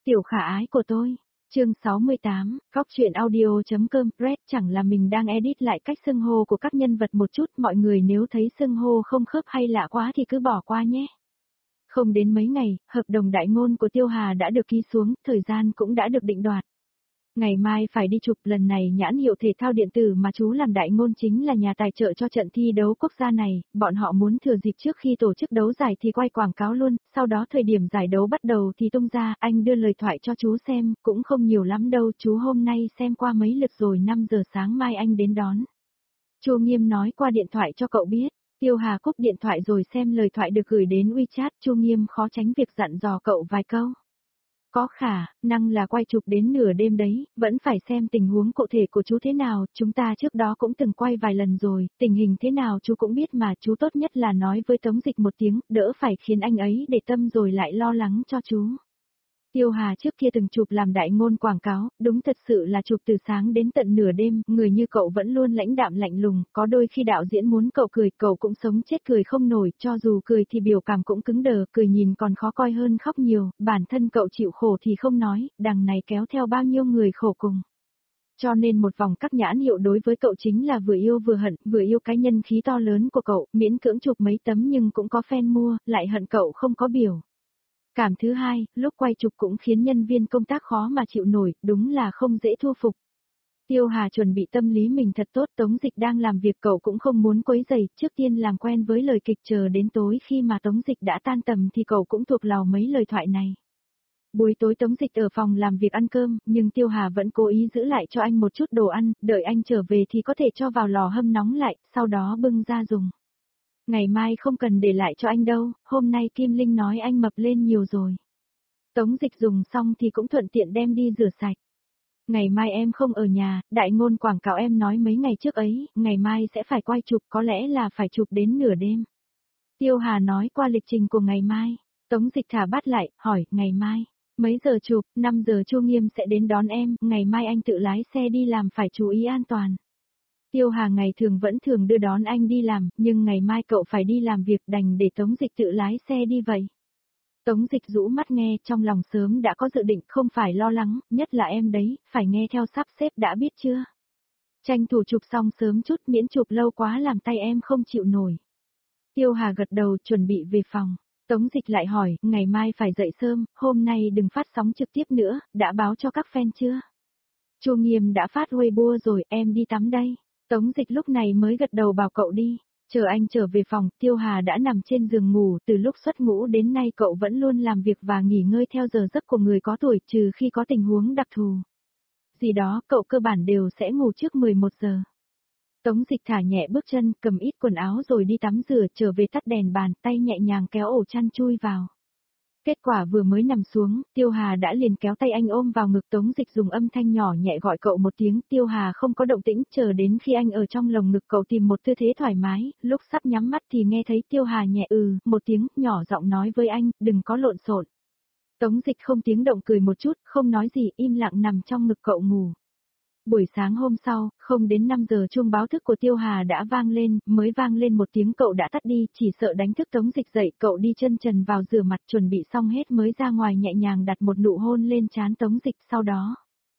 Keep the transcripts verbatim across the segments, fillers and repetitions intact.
Tiểu khả ái của tôi. Chương sáu mươi tám, góc truyện audio.com, Red chẳng là mình đang edit lại cách xưng hô của các nhân vật một chút, mọi người nếu thấy xưng hô không khớp hay lạ quá thì cứ bỏ qua nhé. Không đến mấy ngày, hợp đồng đại ngôn của Tiêu Hà đã được ký xuống, thời gian cũng đã được định đoạt. Ngày mai phải đi chụp, lần này nhãn hiệu thể thao điện tử mà chú làm đại ngôn chính là nhà tài trợ cho trận thi đấu quốc gia này, bọn họ muốn thừa dịp trước khi tổ chức đấu giải thì quay quảng cáo luôn, sau đó thời điểm giải đấu bắt đầu thì tung ra, anh đưa lời thoại cho chú xem, cũng không nhiều lắm đâu, chú hôm nay xem qua mấy lượt rồi, năm giờ sáng mai anh đến đón. Chu Nghiêm nói qua điện thoại cho cậu biết. Tiêu Hà cúp điện thoại rồi xem lời thoại được gửi đến WeChat, Chu Nghiêm khó tránh việc dặn dò cậu vài câu. Có khả năng là quay chụp đến nửa đêm đấy, vẫn phải xem tình huống cụ thể của chú thế nào, chúng ta trước đó cũng từng quay vài lần rồi, tình hình thế nào chú cũng biết mà, chú tốt nhất là nói với Tống Dịch một tiếng, đỡ phải khiến anh ấy để tâm rồi lại lo lắng cho chú. Tiêu Hà trước kia từng chụp làm đại ngôn quảng cáo, đúng thật sự là chụp từ sáng đến tận nửa đêm, người như cậu vẫn luôn lãnh đạm lạnh lùng, có đôi khi đạo diễn muốn cậu cười, cậu cũng sống chết cười không nổi, cho dù cười thì biểu cảm cũng cứng đờ, cười nhìn còn khó coi hơn khóc nhiều, bản thân cậu chịu khổ thì không nói, đằng này kéo theo bao nhiêu người khổ cùng. Cho nên một vòng các nhãn hiệu đối với cậu chính là vừa yêu vừa hận, vừa yêu cái nhân khí to lớn của cậu, miễn cưỡng chụp mấy tấm nhưng cũng có fan mua, lại hận cậu không có biểu. Cảm thứ hai, lúc quay chụp cũng khiến nhân viên công tác khó mà chịu nổi, đúng là không dễ thu phục. Tiêu Hà chuẩn bị tâm lý mình thật tốt, Tống Dịch đang làm việc cậu cũng không muốn quấy rầy, trước tiên làm quen với lời kịch chờ đến tối khi mà Tống Dịch đã tan tầm thì cậu cũng thuộc lòng mấy lời thoại này. Buổi tối Tống Dịch ở phòng làm việc ăn cơm, nhưng Tiêu Hà vẫn cố ý giữ lại cho anh một chút đồ ăn, đợi anh trở về thì có thể cho vào lò hâm nóng lại, sau đó bưng ra dùng. Ngày mai không cần để lại cho anh đâu, hôm nay Kim Linh nói anh mập lên nhiều rồi. Tống Dịch dùng xong thì cũng thuận tiện đem đi rửa sạch. Ngày mai em không ở nhà, đại ngôn quảng cáo em nói mấy ngày trước ấy, ngày mai sẽ phải quay chụp, có lẽ là phải chụp đến nửa đêm. Tiêu Hà nói qua lịch trình của ngày mai, Tống Dịch thả bát lại, hỏi, ngày mai, mấy giờ chụp, năm giờ Chu Nghiêm sẽ đến đón em, ngày mai anh tự lái xe đi làm phải chú ý an toàn. Tiêu Hà ngày thường vẫn thường đưa đón anh đi làm, nhưng ngày mai cậu phải đi làm việc đành để Tống Dịch tự lái xe đi vậy. Tống Dịch rũ mắt nghe, trong lòng sớm đã có dự định, không phải lo lắng, nhất là em đấy, phải nghe theo sắp xếp đã biết chưa. Tranh thủ chụp xong sớm chút, miễn chụp lâu quá làm tay em không chịu nổi. Tiêu Hà gật đầu chuẩn bị về phòng. Tống Dịch lại hỏi, ngày mai phải dậy sớm, hôm nay đừng phát sóng trực tiếp nữa, đã báo cho các fan chưa? Chu Nghiêm đã phát Weibo rồi, em đi tắm đây. Tống Dịch lúc này mới gật đầu bảo cậu đi. Chờ anh trở về phòng, Tiêu Hà đã nằm trên giường ngủ, từ lúc xuất ngũ đến nay cậu vẫn luôn làm việc và nghỉ ngơi theo giờ giấc của người có tuổi, trừ khi có tình huống đặc thù. Gì đó, cậu cơ bản đều sẽ ngủ trước mười một giờ. Tống Dịch thả nhẹ bước chân, cầm ít quần áo rồi đi tắm rửa, trở về tắt đèn bàn, tay nhẹ nhàng kéo ổ chăn chui vào. Kết quả vừa mới nằm xuống, Tiêu Hà đã liền kéo tay anh ôm vào ngực. Tống Dịch dùng âm thanh nhỏ nhẹ gọi cậu một tiếng, Tiêu Hà không có động tĩnh, chờ đến khi anh ở trong lồng ngực cậu tìm một tư thế thoải mái, lúc sắp nhắm mắt thì nghe thấy Tiêu Hà nhẹ ừ, một tiếng, nhỏ giọng nói với anh, đừng có lộn xộn. Tống Dịch không tiếng động cười một chút, không nói gì, im lặng nằm trong ngực cậu ngủ. Buổi sáng hôm sau, không đến năm giờ chuông báo thức của Tiêu Hà đã vang lên, mới vang lên một tiếng cậu đã tắt đi, chỉ sợ đánh thức Tống Dịch dậy, cậu đi chân trần vào rửa mặt chuẩn bị xong hết mới ra ngoài nhẹ nhàng đặt một nụ hôn lên trán Tống Dịch, sau đó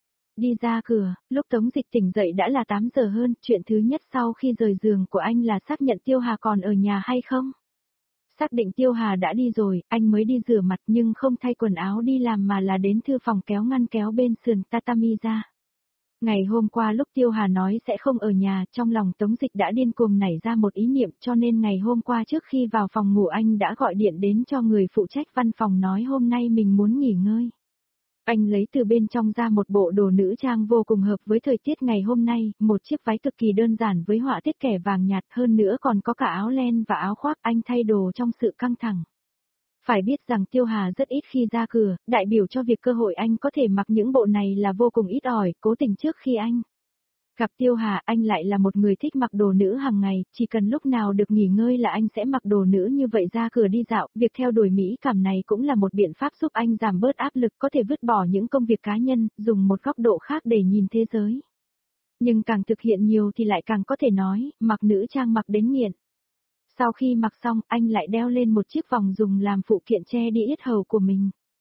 đi ra cửa, lúc Tống Dịch tỉnh dậy đã là tám giờ hơn, chuyện thứ nhất sau khi rời giường của anh là xác nhận Tiêu Hà còn ở nhà hay không. Xác định Tiêu Hà đã đi rồi, anh mới đi rửa mặt nhưng không thay quần áo đi làm mà là đến thư phòng kéo ngăn kéo bên sườn tatami ra. Ngày hôm qua lúc Tiêu Hà nói sẽ không ở nhà, trong lòng Tống Dịch đã điên cuồng nảy ra một ý niệm, cho nên ngày hôm qua trước khi vào phòng ngủ anh đã gọi điện đến cho người phụ trách văn phòng nói hôm nay mình muốn nghỉ ngơi. Anh lấy từ bên trong ra một bộ đồ nữ trang vô cùng hợp với thời tiết ngày hôm nay, một chiếc váy cực kỳ đơn giản với họa tiết kẻ vàng nhạt, hơn nữa còn có cả áo len và áo khoác, anh thay đồ trong sự căng thẳng. Phải biết rằng Tiêu Hà rất ít khi ra cửa, đại biểu cho việc cơ hội anh có thể mặc những bộ này là vô cùng ít ỏi, cố tình trước khi anh gặp Tiêu Hà, anh lại là một người thích mặc đồ nữ hàng ngày, chỉ cần lúc nào được nghỉ ngơi là anh sẽ mặc đồ nữ như vậy ra cửa đi dạo, việc theo đuổi mỹ cảm này cũng là một biện pháp giúp anh giảm bớt áp lực, có thể vứt bỏ những công việc cá nhân, dùng một góc độ khác để nhìn thế giới. Nhưng càng thực hiện nhiều thì lại càng có thể nói, mặc nữ trang mặc đến nghiện. Sau khi mặc xong, anh lại đeo lên một chiếc vòng dùng làm phụ kiện che đi yết hầu của mình.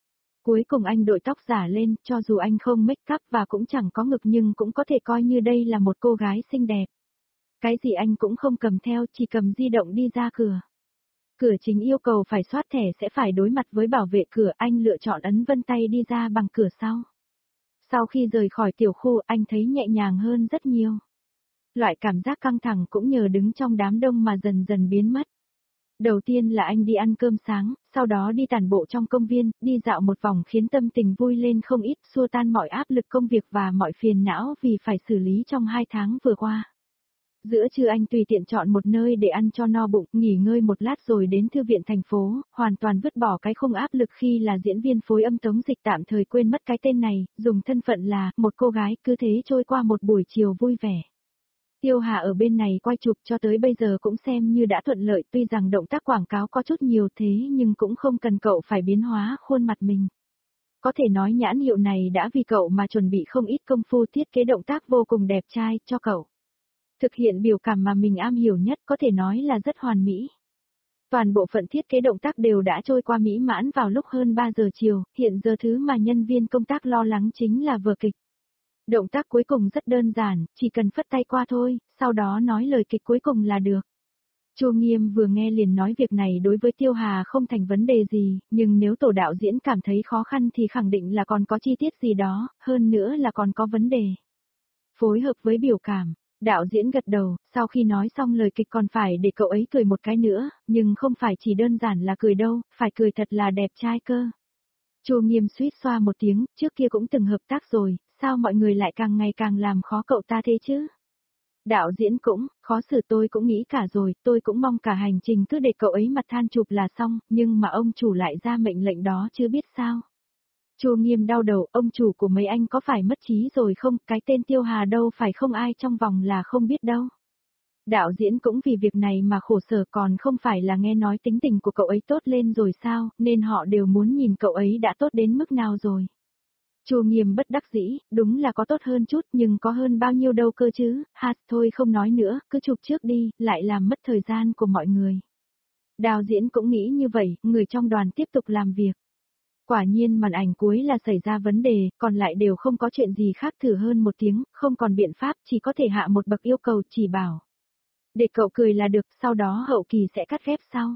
Cuối cùng anh đội tóc giả lên, cho dù anh không make up và cũng chẳng có ngực nhưng cũng có thể coi như đây là một cô gái xinh đẹp. Cái gì anh cũng không cầm theo, chỉ cầm di động đi ra cửa. Cửa chính yêu cầu phải soát thẻ sẽ phải đối mặt với bảo vệ cửa, anh lựa chọn ấn vân tay đi ra bằng cửa sau. Sau khi rời khỏi tiểu khu, anh thấy nhẹ nhàng hơn rất nhiều. Loại cảm giác căng thẳng cũng nhờ đứng trong đám đông mà dần dần biến mất. Đầu tiên là anh đi ăn cơm sáng, sau đó đi tản bộ trong công viên, đi dạo một vòng khiến tâm tình vui lên không ít, xua tan mọi áp lực công việc và mọi phiền não vì phải xử lý trong hai tháng vừa qua. Giữa trưa anh tùy tiện chọn một nơi để ăn cho no bụng, nghỉ ngơi một lát rồi đến thư viện thành phố, hoàn toàn vứt bỏ cái không áp lực khi là diễn viên phối âm Tống Dịch, tạm thời quên mất cái tên này, dùng thân phận là một cô gái, cứ thế trôi qua một buổi chiều vui vẻ. Tiêu Hà ở bên này quay chụp cho tới bây giờ cũng xem như đã thuận lợi, tuy rằng động tác quảng cáo có chút nhiều thế nhưng cũng không cần cậu phải biến hóa khuôn mặt mình. Có thể nói nhãn hiệu này đã vì cậu mà chuẩn bị không ít công phu thiết kế động tác vô cùng đẹp trai cho cậu. Thực hiện biểu cảm mà mình am hiểu nhất có thể nói là rất hoàn mỹ. Toàn bộ phận thiết kế động tác đều đã trôi qua mỹ mãn vào lúc hơn ba giờ chiều, hiện giờ thứ mà nhân viên công tác lo lắng chính là vở kịch. Động tác cuối cùng rất đơn giản, chỉ cần phất tay qua thôi, sau đó nói lời kịch cuối cùng là được. Chu Nghiêm vừa nghe liền nói việc này đối với Tiêu Hà không thành vấn đề gì, nhưng nếu tổ đạo diễn cảm thấy khó khăn thì khẳng định là còn có chi tiết gì đó, hơn nữa là còn có vấn đề. Phối hợp với biểu cảm, đạo diễn gật đầu, sau khi nói xong lời kịch còn phải để cậu ấy cười một cái nữa, nhưng không phải chỉ đơn giản là cười đâu, phải cười thật là đẹp trai cơ. Chu Nghiêm suýt xoa một tiếng, trước kia cũng từng hợp tác rồi, sao mọi người lại càng ngày càng làm khó cậu ta thế chứ? Đạo diễn cũng, khó xử tôi cũng nghĩ cả rồi, tôi cũng mong cả hành trình cứ để cậu ấy mặt than chụp là xong, nhưng mà ông chủ lại ra mệnh lệnh đó chứ biết sao. Chu Nghiêm đau đầu, ông chủ của mấy anh có phải mất trí rồi không, cái tên Tiêu Hà đâu phải không ai trong vòng là không biết đâu. Đạo diễn cũng vì việc này mà khổ sở, còn không phải là nghe nói tính tình của cậu ấy tốt lên rồi sao, nên họ đều muốn nhìn cậu ấy đã tốt đến mức nào rồi. Chu Nghiêm bất đắc dĩ, đúng là có tốt hơn chút nhưng có hơn bao nhiêu đâu cơ chứ, ha, thôi không nói nữa, cứ chụp trước đi, lại làm mất thời gian của mọi người. Đạo diễn cũng nghĩ như vậy, người trong đoàn tiếp tục làm việc. Quả nhiên màn ảnh cuối là xảy ra vấn đề, còn lại đều không có chuyện gì khác, thử hơn một tiếng, không còn biện pháp, chỉ có thể hạ một bậc yêu cầu chỉ bảo. Để cậu cười là được, sau đó hậu kỳ sẽ cắt ghép sau.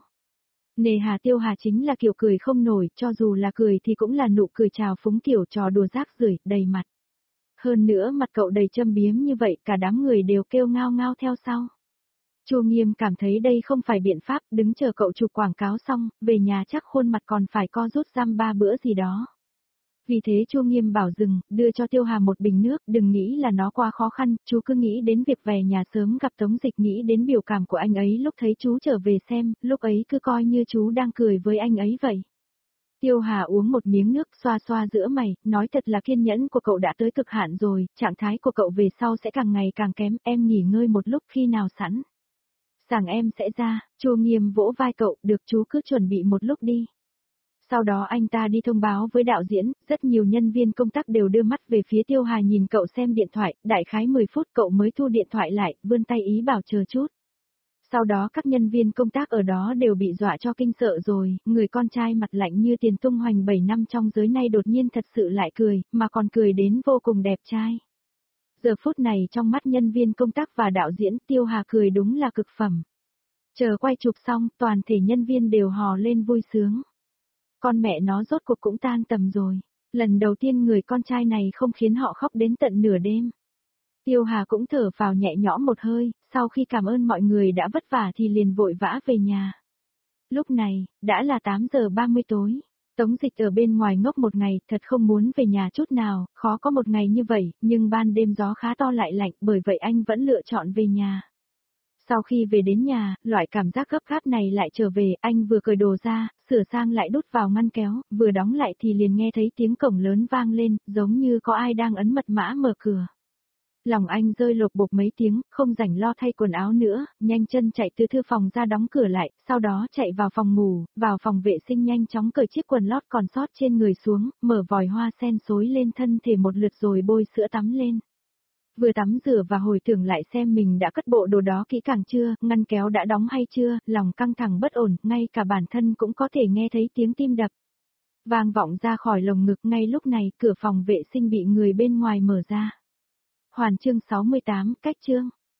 Nề hà Tiêu Hà chính là kiểu cười không nổi, cho dù là cười thì cũng là nụ cười trào phúng kiểu trò đùa rác rưởi, đầy mặt. Hơn nữa mặt cậu đầy châm biếm như vậy, cả đám người đều kêu ngao ngao theo sau. Chu Nghiêm cảm thấy đây không phải biện pháp, đứng chờ cậu chụp quảng cáo xong, về nhà chắc khuôn mặt còn phải co rút răm ba bữa gì đó. Vì thế Chu Nghiêm bảo dừng, đưa cho Tiêu Hà một bình nước, đừng nghĩ là nó quá khó khăn, chú cứ nghĩ đến việc về nhà sớm gặp Tống Dịch, nghĩ đến biểu cảm của anh ấy lúc thấy chú trở về xem, lúc ấy cứ coi như chú đang cười với anh ấy vậy. Tiêu Hà uống một miếng nước, xoa xoa giữa mày, nói thật là kiên nhẫn của cậu đã tới cực hạn rồi, trạng thái của cậu về sau sẽ càng ngày càng kém, em nghỉ ngơi một lúc, khi nào sẵn sàng em sẽ ra. Chu Nghiêm vỗ vai cậu, được chú cứ chuẩn bị một lúc đi. Sau đó anh ta đi thông báo với đạo diễn, rất nhiều nhân viên công tác đều đưa mắt về phía Tiêu Hà nhìn cậu xem điện thoại, đại khái mười phút cậu mới thu điện thoại lại, vươn tay ý bảo chờ chút. Sau đó các nhân viên công tác ở đó đều bị dọa cho kinh sợ rồi, người con trai mặt lạnh như tiền tung hoành bảy năm trong giới nay đột nhiên thật sự lại cười, mà còn cười đến vô cùng đẹp trai. Giờ phút này trong mắt nhân viên công tác và đạo diễn, Tiêu Hà cười đúng là cực phẩm. Chờ quay chụp xong, toàn thể nhân viên đều hò lên vui sướng. Con mẹ nó rốt cuộc cũng tan tầm rồi. Lần đầu tiên người con trai này không khiến họ khóc đến tận nửa đêm. Tiêu Hà cũng thở phào nhẹ nhõm một hơi, sau khi cảm ơn mọi người đã vất vả thì liền vội vã về nhà. Lúc này, đã là tám giờ ba mươi tối. Tống Dịch ở bên ngoài ngốc một ngày, thật không muốn về nhà chút nào, khó có một ngày như vậy, nhưng ban đêm gió khá to lại lạnh, bởi vậy anh vẫn lựa chọn về nhà. Sau khi về đến nhà, loại cảm giác gấp gáp này lại trở về, anh vừa cởi đồ ra, sửa sang lại đút vào ngăn kéo, vừa đóng lại thì liền nghe thấy tiếng cổng lớn vang lên, giống như có ai đang ấn mật mã mở cửa. Lòng anh rơi lột bột mấy tiếng, không rảnh lo thay quần áo nữa, nhanh chân chạy từ thư phòng ra đóng cửa lại, sau đó chạy vào phòng ngủ, vào phòng vệ sinh nhanh chóng cởi chiếc quần lót còn sót trên người xuống, mở vòi hoa sen xối lên thân thể một lượt rồi bôi sữa tắm lên. Vừa tắm rửa và hồi tưởng lại xem mình đã cất bộ đồ đó kỹ càng chưa, ngăn kéo đã đóng hay chưa, lòng căng thẳng bất ổn, ngay cả bản thân cũng có thể nghe thấy tiếng tim đập. Vang vọng ra khỏi lồng ngực ngay lúc này, cửa phòng vệ sinh bị người bên ngoài mở ra. Hoàn chương sáu mươi tám, cách chương.